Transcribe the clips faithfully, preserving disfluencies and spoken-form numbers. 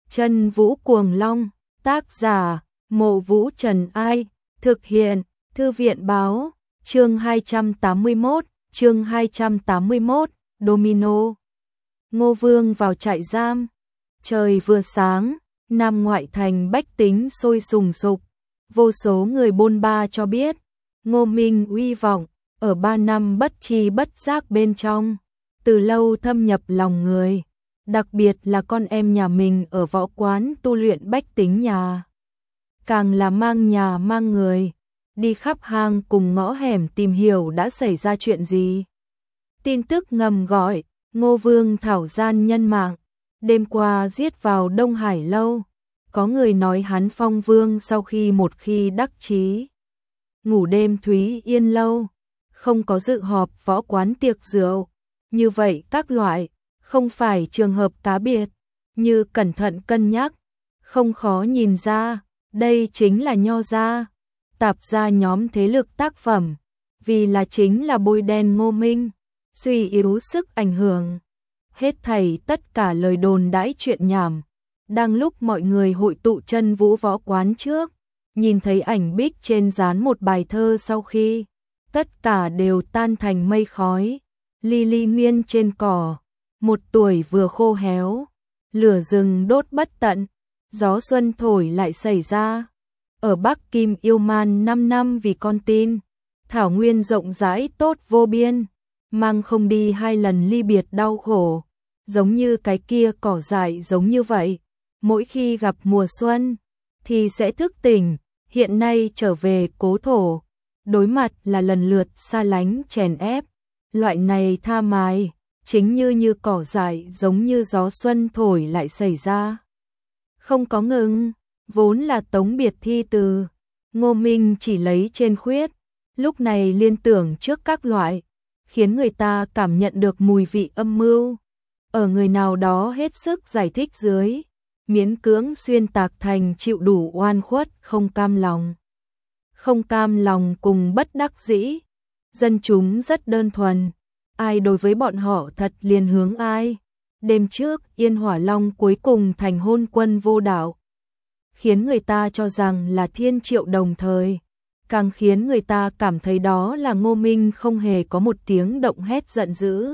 Chân Vũ Cuồng Long, tác giả, Mộ Vũ Trần Ai, thực hiện, Thư viện Báo, chương hai trăm tám mươi mốt, chương hai trăm tám mươi mốt, Domino. Ngô Vương vào trại giam, trời vừa sáng, Nam ngoại thành bách tính sôi sùng sục, vô số người bôn ba cho biết, Ngô Minh uy vọng, ở ba năm bất tri bất giác bên trong, từ lâu thâm nhập lòng người, đặc biệt là con em nhà mình ở võ quán tu luyện bách tính nhà. Càng là mang nhà mang người, đi khắp hang cùng ngõ hẻm tìm hiểu đã xảy ra chuyện gì. Tin tức ngầm gọi, Ngô Vương thảo gian nhân mạng, đêm qua giết vào Đông Hải lâu, có người nói hắn phong vương sau khi một khi đắc chí. Ngủ đêm Thúy Yên lâu, không có dự họp võ quán tiệc rượu, như vậy các loại, không phải trường hợp cá biệt, như cẩn thận cân nhắc, không khó nhìn ra, đây chính là Nho gia, Tạp gia nhóm thế lực tác phẩm, vì là chính là bôi đen Ngô Minh, suy yếu sức ảnh hưởng. Hết thảy tất cả lời đồn đãi chuyện nhảm, đang lúc mọi người hội tụ Chân Vũ võ quán trước, nhìn thấy ảnh bích trên dán một bài thơ sau khi, tất cả đều tan thành mây khói, ly ly miên trên cỏ, một tuổi vừa khô héo, lửa rừng đốt bất tận, gió xuân thổi lại xảy ra. Ở Bắc Kim yêu man năm năm vì con tin, thảo nguyên rộng rãi tốt vô biên, mang không đi hai lần ly biệt đau khổ, giống như cái kia cỏ dại giống như vậy, mỗi khi gặp mùa xuân thì sẽ thức tỉnh, hiện nay trở về cố thổ, đối mặt là lần lượt xa lánh chèn ép, loại này tha mái, chính như như cỏ dại giống như gió xuân thổi lại xảy ra. Không có ngừng, vốn là tống biệt thi từ, Ngô Minh chỉ lấy trên khuyết, lúc này liên tưởng trước các loại, khiến người ta cảm nhận được mùi vị âm mưu. Ở người nào đó hết sức giải thích dưới, miễn cưỡng xuyên tạc thành chịu đủ oan khuất không cam lòng. Không cam lòng cùng bất đắc dĩ, dân chúng rất đơn thuần, ai đối với bọn họ thật liền hướng ai. Đêm trước Yên Hỏa Long cuối cùng thành hôn quân vô đạo, khiến người ta cho rằng là thiên triệu đồng thời, càng khiến người ta cảm thấy đó là Ngô Minh không hề có một tiếng động hét giận dữ.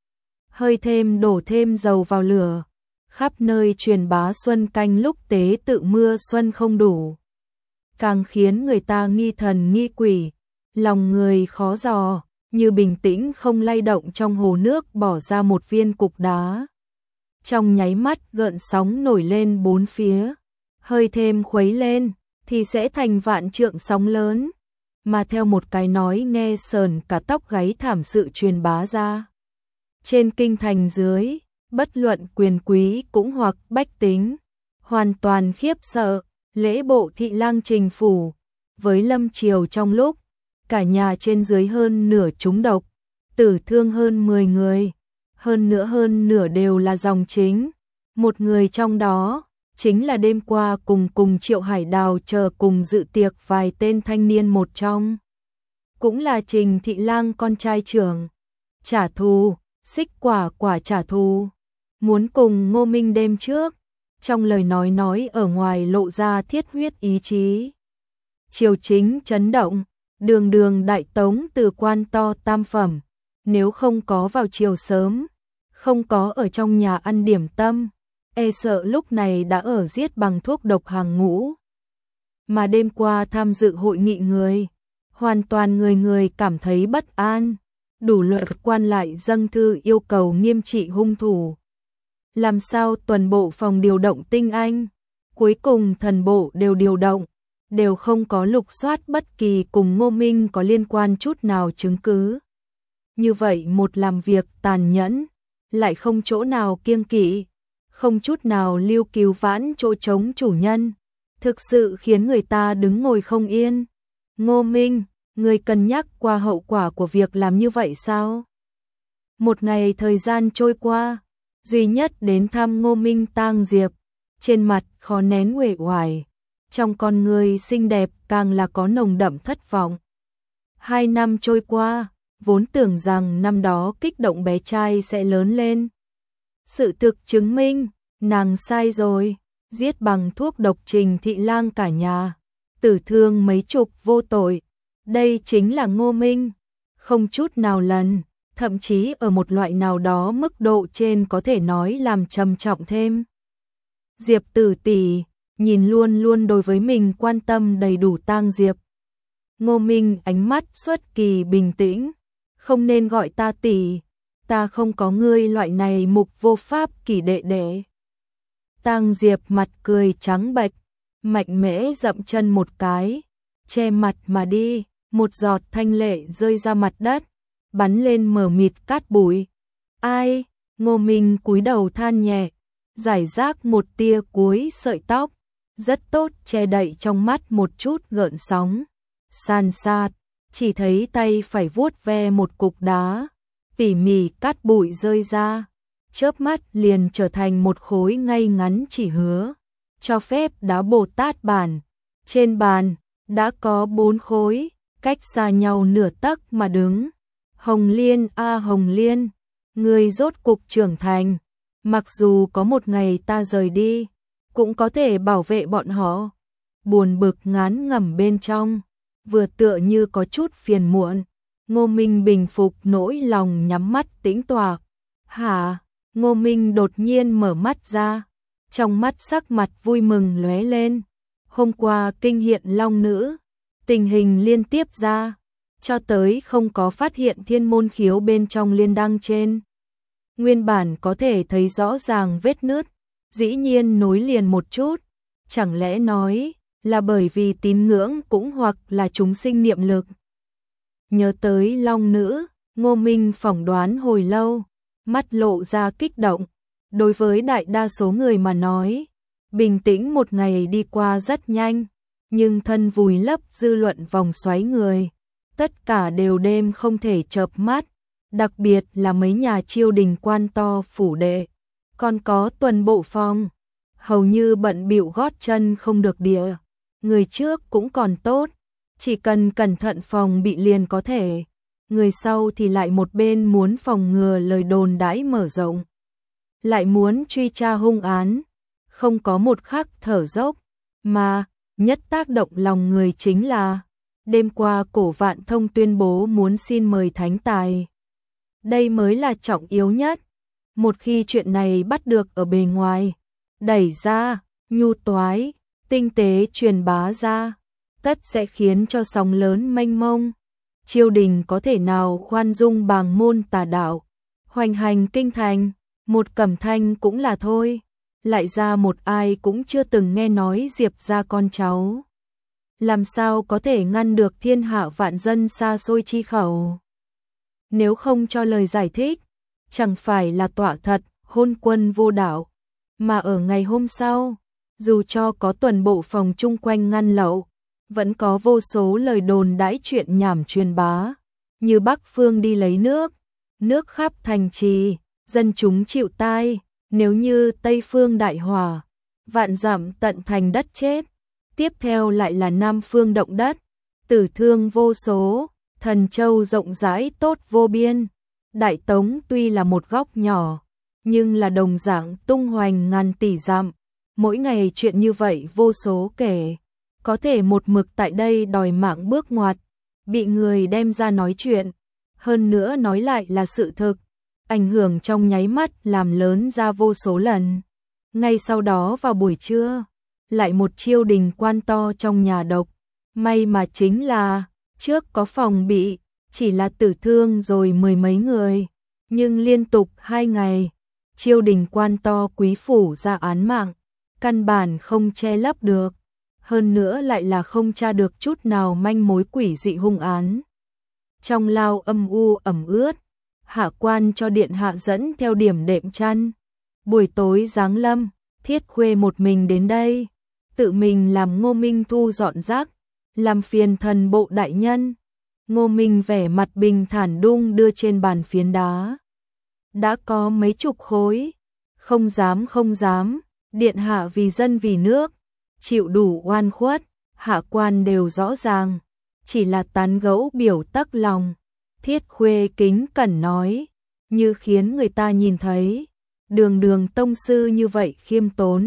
Hơi thêm đổ thêm dầu vào lửa, khắp nơi truyền bá xuân canh lúc tế tự mưa xuân không đủ, càng khiến người ta nghi thần nghi quỷ, lòng người khó dò, như bình tĩnh không lay động trong hồ nước bỏ ra một viên cục đá. Trong nháy mắt gợn sóng nổi lên bốn phía, hơi thêm khuấy lên thì sẽ thành vạn trượng sóng lớn, mà theo một cái nói nghe sờn cả tóc gáy thảm sự truyền bá ra. Trên kinh thành dưới, bất luận quyền quý cũng hoặc bách tính, hoàn toàn khiếp sợ, lễ bộ thị lang trình phủ, với lâm triều trong lúc, cả nhà trên dưới hơn nửa trúng độc, tử thương hơn mười người, hơn nữa hơn nửa đều là dòng chính, một người trong đó, chính là đêm qua cùng cùng Triệu Hải Đào chờ cùng dự tiệc vài tên thanh niên một trong. Cũng là Trình thị lang con trai trưởng, trả thù, xích quả quả trả thù, muốn cùng Ngô Minh đêm trước, trong lời nói nói ở ngoài lộ ra thiết huyết ý chí. Triều chính chấn động, đường đường đại tống từ quan to tam phẩm, nếu không có vào triều sớm, không có ở trong nhà ăn điểm tâm, e sợ lúc này đã ở giết bằng thuốc độc hàng ngũ. Mà đêm qua tham dự hội nghị người, hoàn toàn người người cảm thấy bất an, đủ loại quan lại dâng thư yêu cầu nghiêm trị hung thủ. Làm sao tuần bộ phòng điều động tinh anh, cuối cùng thần bộ đều điều động, đều không có lục soát bất kỳ cùng Ngô Minh có liên quan chút nào chứng cứ. Như vậy một làm việc tàn nhẫn, lại không chỗ nào kiêng kỵ, không chút nào lưu cứu vãn chỗ trống chủ nhân, thực sự khiến người ta đứng ngồi không yên. Ngô Minh, người cân nhắc qua hậu quả của việc làm như vậy sao? Một ngày thời gian trôi qua, duy nhất đến thăm Ngô Minh tang diệp, trên mặt khó nén uể oải, trong con người xinh đẹp càng là có nồng đậm thất vọng. Hai năm trôi qua, vốn tưởng rằng năm đó kích động bé trai sẽ lớn lên. Sự thực chứng minh, nàng sai rồi, giết bằng thuốc độc Trình Thị Lang cả nhà, tử thương mấy chục vô tội. Đây chính là Ngô Minh, không chút nào lần, thậm chí ở một loại nào đó mức độ trên có thể nói làm trầm trọng thêm. Diệp Tử tỷ, nhìn luôn luôn đối với mình quan tâm đầy đủ Tang Diệp. Ngô Minh ánh mắt xuất kỳ bình tĩnh, không nên gọi ta tỷ, ta không có ngươi loại này mục vô pháp kỷ đệ đệ. Tang Diệp mặt cười trắng bệch, mạnh mẽ dậm chân một cái, che mặt mà đi, một giọt thanh lệ rơi ra mặt đất, bắn lên mờ mịt cát bụi. Ai? Ngô Minh cúi đầu than nhẹ, giải rác một tia cuối sợi tóc, rất tốt che đậy trong mắt một chút gợn sóng. San sát, chỉ thấy tay phải vuốt ve một cục đá, tỉ mỉ cát bụi rơi ra, chớp mắt liền trở thành một khối ngay ngắn chỉ hứa, cho phép đá Bồ Tát bản. Trên bàn, đã có bốn khối, cách xa nhau nửa tấc mà đứng. Hồng Liên a à, Hồng Liên, người rốt cục trưởng thành, mặc dù có một ngày ta rời đi, cũng có thể bảo vệ bọn họ. Buồn bực ngán ngẩm bên trong, vừa tựa như có chút phiền muộn. Ngô Minh bình phục nỗi lòng, nhắm mắt tĩnh tọa. Hả? Ngô Minh đột nhiên mở mắt ra, trong mắt sắc mặt vui mừng lóe lên. Hôm qua kinh hiện long nữ, tình hình liên tiếp ra, cho tới không có phát hiện thiên môn khiếu bên trong liên đăng trên. Nguyên bản có thể thấy rõ ràng vết nứt, dĩ nhiên nối liền một chút, chẳng lẽ nói là bởi vì tín ngưỡng cũng hoặc là chúng sinh niệm lực. Nhớ tới long nữ, Ngô Minh phỏng đoán hồi lâu, mắt lộ ra kích động. Đối với đại đa số người mà nói, bình tĩnh một ngày đi qua rất nhanh, nhưng thân vùi lấp dư luận vòng xoáy người, tất cả đều đêm không thể chợp mắt, đặc biệt là mấy nhà triều đình quan to phủ đệ, còn có tuần bộ phòng, hầu như bận bịu gót chân không được địa. Người trước cũng còn tốt, chỉ cần cẩn thận phòng bị liền có thể, người sau thì lại một bên muốn phòng ngừa lời đồn đãi mở rộng, lại muốn truy tra hung án, không có một khắc thở dốc, mà nhất tác động lòng người chính là đêm qua Cổ Vạn Thông tuyên bố muốn xin mời thánh tài. Đây mới là trọng yếu nhất. Một khi chuyện này bắt được ở bề ngoài, đẩy ra, nhu toái, tinh tế truyền bá ra, tất sẽ khiến cho sóng lớn mênh mông. Triều đình có thể nào khoan dung bàng môn tà đạo, hoành hành kinh thành, một Cẩm Thanh cũng là thôi, lại ra một ai cũng chưa từng nghe nói Diệp gia con cháu. Làm sao có thể ngăn được thiên hạ vạn dân xa xôi chi khẩu? Nếu không cho lời giải thích, chẳng phải là tọa thật, hôn quân vô đạo. Mà ở ngày hôm sau, dù cho có tuần bộ phòng chung quanh ngăn lậu, vẫn có vô số lời đồn đãi chuyện nhảm truyền bá, như Bắc Phương đi lấy nước, nước khắp thành trì, dân chúng chịu tai, nếu như Tây Phương đại hỏa, vạn dặm tận thành đất chết, tiếp theo lại là Nam Phương động đất, tử thương vô số, Thần Châu rộng rãi tốt vô biên. Đại Tống tuy là một góc nhỏ, nhưng là đồng dạng tung hoành ngàn tỷ dặm, mỗi ngày chuyện như vậy vô số kể, có thể một mực tại đây đòi mạng bước ngoặt, bị người đem ra nói chuyện, hơn nữa nói lại là sự thực, ảnh hưởng trong nháy mắt làm lớn ra vô số lần. Ngay sau đó vào buổi trưa, lại một triều đình quan to trong nhà độc, may mà chính là trước có phòng bị, chỉ là tử thương rồi mười mấy người, nhưng liên tục hai ngày, triều đình quan to quý phủ ra án mạng, căn bản không che lấp được, hơn nữa lại là không tra được chút nào manh mối quỷ dị hung án. Trong lao âm u ẩm ướt, hạ quan cho điện hạ dẫn theo điểm đệm chăn. Buổi tối giáng lâm, Thiết Khuê một mình đến đây, tự mình làm Ngô Minh thu dọn rác, làm phiền thần bộ đại nhân. Ngô Minh vẻ mặt bình thản đung đưa trên bàn phiến đá. Đã có mấy chục khối, không dám không dám, điện hạ vì dân vì nước, chịu đủ oan khuất, hạ quan đều rõ ràng, chỉ là tán gẫu biểu tắc lòng. Thiết Khuê kính cẩn nói, như khiến người ta nhìn thấy, đường đường tông sư như vậy khiêm tốn,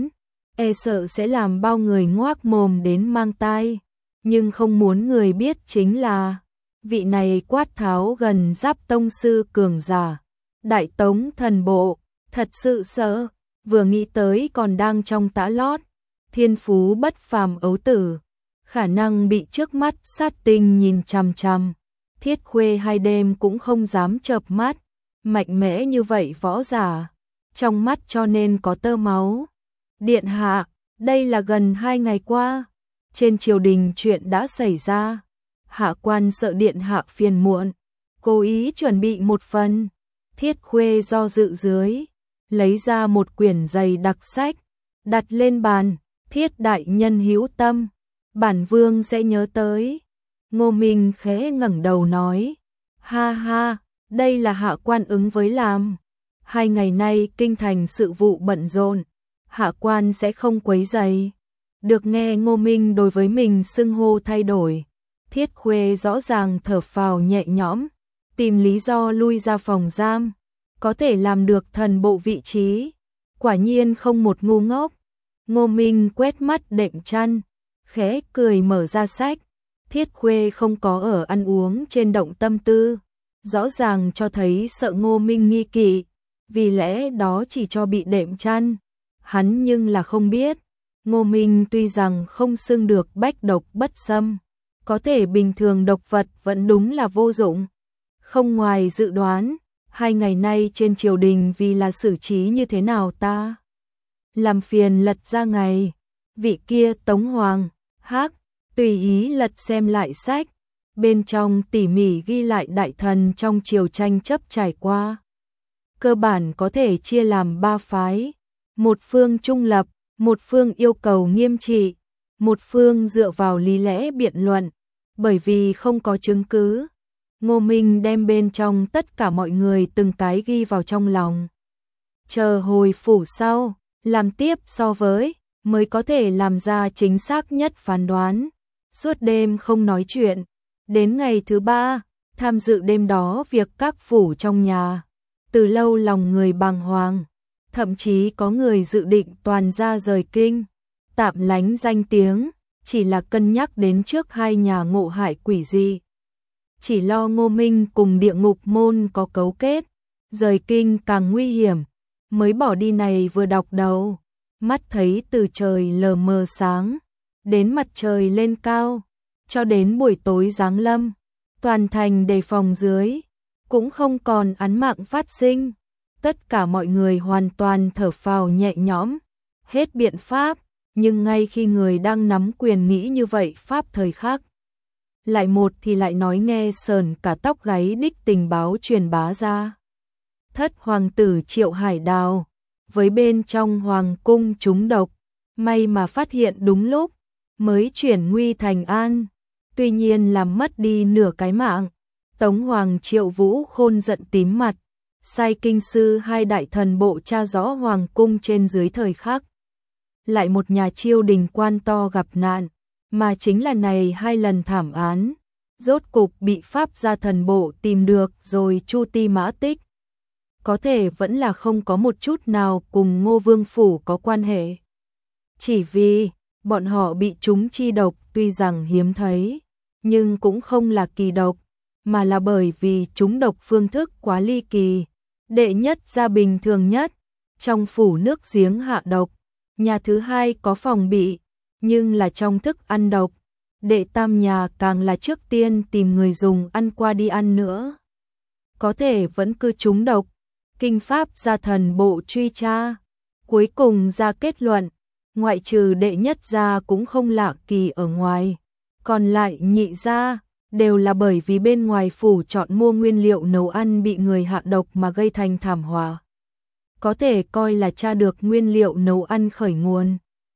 e sợ sẽ làm bao người ngoác mồm đến mang tai, nhưng không muốn người biết chính là vị này quát tháo gần giáp tông sư cường giả, Đại Tống thần bộ, thật sự sợ, vừa nghĩ tới còn đang trong tã lót, thiên phú bất phàm ấu tử, khả năng bị trước mắt sát tinh nhìn chằm chằm, Thiết Khuê hai đêm cũng không dám chợp mắt, mạnh mẽ như vậy võ giả, trong mắt cho nên có tơ máu. Điện hạ, đây là gần hai ngày qua, trên triều đình chuyện đã xảy ra, hạ quan sợ điện hạ phiền muộn, cố ý chuẩn bị một phần. Thiết Khuê do dự dưới, lấy ra một quyển dày đặc sách, đặt lên bàn, Thiết đại nhân hữu tâm, bản vương sẽ nhớ tới. Ngô Minh khẽ ngẩng đầu nói, ha ha, đây là hạ quan ứng với làm. Hai ngày nay kinh thành sự vụ bận rộn, hạ quan sẽ không quấy rầy. Được nghe Ngô Minh đối với mình xưng hô thay đổi, Thiết Khuê rõ ràng thở phào nhẹ nhõm, tìm lý do lui ra phòng giam, có thể làm được thần bộ vị trí, quả nhiên không một ngu ngốc. Ngô Minh quét mắt đệm chăn, khẽ cười mở ra sách, Thiết Khuê không có ở ăn uống trên động tâm tư, rõ ràng cho thấy sợ Ngô Minh nghi kỵ, vì lẽ đó chỉ cho bị đệm chăn. Hắn nhưng là không biết, Ngô Minh tuy rằng không xưng được bách độc bất xâm, có thể bình thường độc vật vẫn đúng là vô dụng. Không ngoài dự đoán, hai ngày nay trên triều đình vì là xử trí như thế nào ta? Làm phiền lật ra ngày, vị kia Tống Hoàng, hắc, tùy ý lật xem lại sách, bên trong tỉ mỉ ghi lại đại thần trong triều tranh chấp trải qua. Cơ bản có thể chia làm ba phái, một phương trung lập, một phương yêu cầu nghiêm trị, một phương dựa vào lý lẽ biện luận, bởi vì không có chứng cứ. Ngô Minh đem bên trong tất cả mọi người từng cái ghi vào trong lòng. Chờ hồi phủ sau, làm tiếp so với, mới có thể làm ra chính xác nhất phán đoán. Suốt đêm không nói chuyện, đến ngày thứ ba, tham dự đêm đó việc các phủ trong nhà. Từ lâu lòng người bàng hoàng, thậm chí có người dự định toàn ra rời kinh, tạm lánh danh tiếng, chỉ là cân nhắc đến trước hai nhà ngộ hại quỷ dị. Chỉ lo Ngô Minh cùng địa ngục môn có cấu kết, rời kinh càng nguy hiểm, mới bỏ đi này vừa đọc đầu, mắt thấy từ trời lờ mờ sáng, đến mặt trời lên cao, cho đến buổi tối giáng lâm, toàn thành đề phòng dưới, cũng không còn án mạng phát sinh. Tất cả mọi người hoàn toàn thở phào nhẹ nhõm, hết biện pháp, nhưng ngay khi người đang nắm quyền nghĩ như vậy pháp thời khắc, lại một thì lại nói nghe sờn cả tóc gáy đích tình báo truyền bá ra. Thất hoàng tử Triệu Hải Đào, với bên trong hoàng cung trúng độc, may mà phát hiện đúng lúc, mới chuyển nguy thành an, tuy nhiên làm mất đi nửa cái mạng. Tống Hoàng Triệu Vũ Khôn giận tím mặt, sai kinh sư hai đại thần bộ tra rõ hoàng cung trên dưới thời khắc. Lại một nhà triều đình quan to gặp nạn, mà chính là này hai lần thảm án, rốt cục bị pháp gia thần bộ tìm được rồi chu ti mã tích. Có thể vẫn là không có một chút nào cùng Ngô Vương Phủ có quan hệ. Chỉ vì, bọn họ bị trúng chi độc tuy rằng hiếm thấy, nhưng cũng không là kỳ độc, mà là bởi vì trúng độc phương thức quá ly kỳ. Đệ nhất gia bình thường nhất, trong phủ nước giếng hạ độc, nhà thứ hai có phòng bị, nhưng là trong thức ăn độc, đệ tam nhà càng là trước tiên tìm người dùng ăn qua đi ăn nữa. Có thể vẫn cứ trúng độc, kinh pháp gia thần bộ truy tra, cuối cùng ra kết luận, ngoại trừ đệ nhất gia cũng không lạ kỳ ở ngoài, còn lại nhị gia đều là bởi vì bên ngoài phủ chọn mua nguyên liệu nấu ăn bị người hạ độc mà gây thành thảm họa. Có thể coi là tra được nguyên liệu nấu ăn khởi nguồn.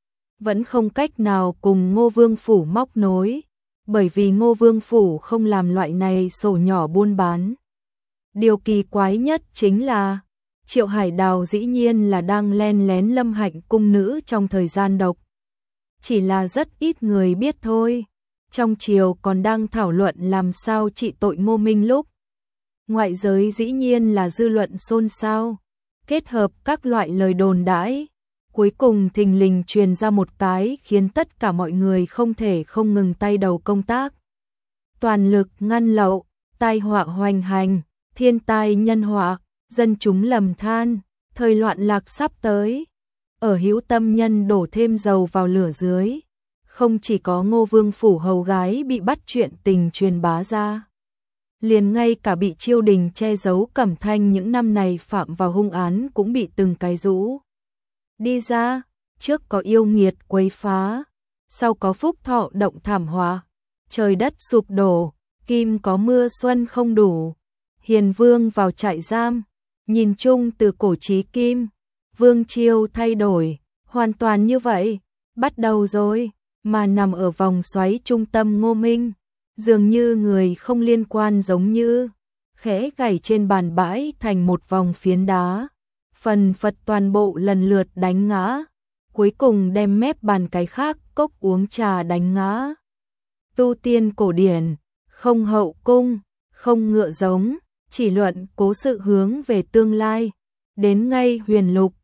Vẫn không cách nào cùng Ngô Vương Phủ móc nối, bởi vì Ngô Vương Phủ không làm loại này sổ nhỏ buôn bán. Điều kỳ quái nhất chính là, Triệu Hải Đào dĩ nhiên là đang len lén Lâm Hạnh cung nữ trong thời gian độc. Chỉ là rất ít người biết thôi. Trong triều còn đang thảo luận làm sao trị tội Ngô Minh lúc. Ngoại giới dĩ nhiên là dư luận xôn xao, kết hợp các loại lời đồn đãi, Cuối cùng thình lình truyền ra một cái khiến tất cả mọi người không thể không ngừng tay đầu công tác. Toàn lực ngăn lậu, tai họa hoành hành, thiên tai nhân họa, dân chúng lầm than, thời loạn lạc sắp tới. Ở hữu tâm nhân đổ thêm dầu vào lửa dưới. Không chỉ có Ngô Vương phủ hầu gái bị bắt chuyện tình truyền bá ra. Liền ngay cả bị triều đình che giấu Cẩm Thanh những năm này phạm vào hung án cũng bị từng cái rũ đi ra, trước có yêu nghiệt quấy phá, sau có phúc thọ động thảm họa, trời đất sụp đổ, kim có mưa xuân không đủ, hiền vương vào trại giam, nhìn chung từ cổ chí kim, vương triều thay đổi, hoàn toàn như vậy, bắt đầu rồi, mà nằm ở vòng xoáy trung tâm Ngô Minh, dường như người không liên quan giống như khẽ gảy trên bàn bãi thành một vòng phiến đá. Phần phật toàn bộ lần lượt đánh ngã, cuối cùng đem mép bàn cái khác cốc uống trà đánh ngã. Tu tiên cổ điển, không hậu cung, không ngựa giống, chỉ luận cố sự hướng về tương lai. Đến ngay huyền lục,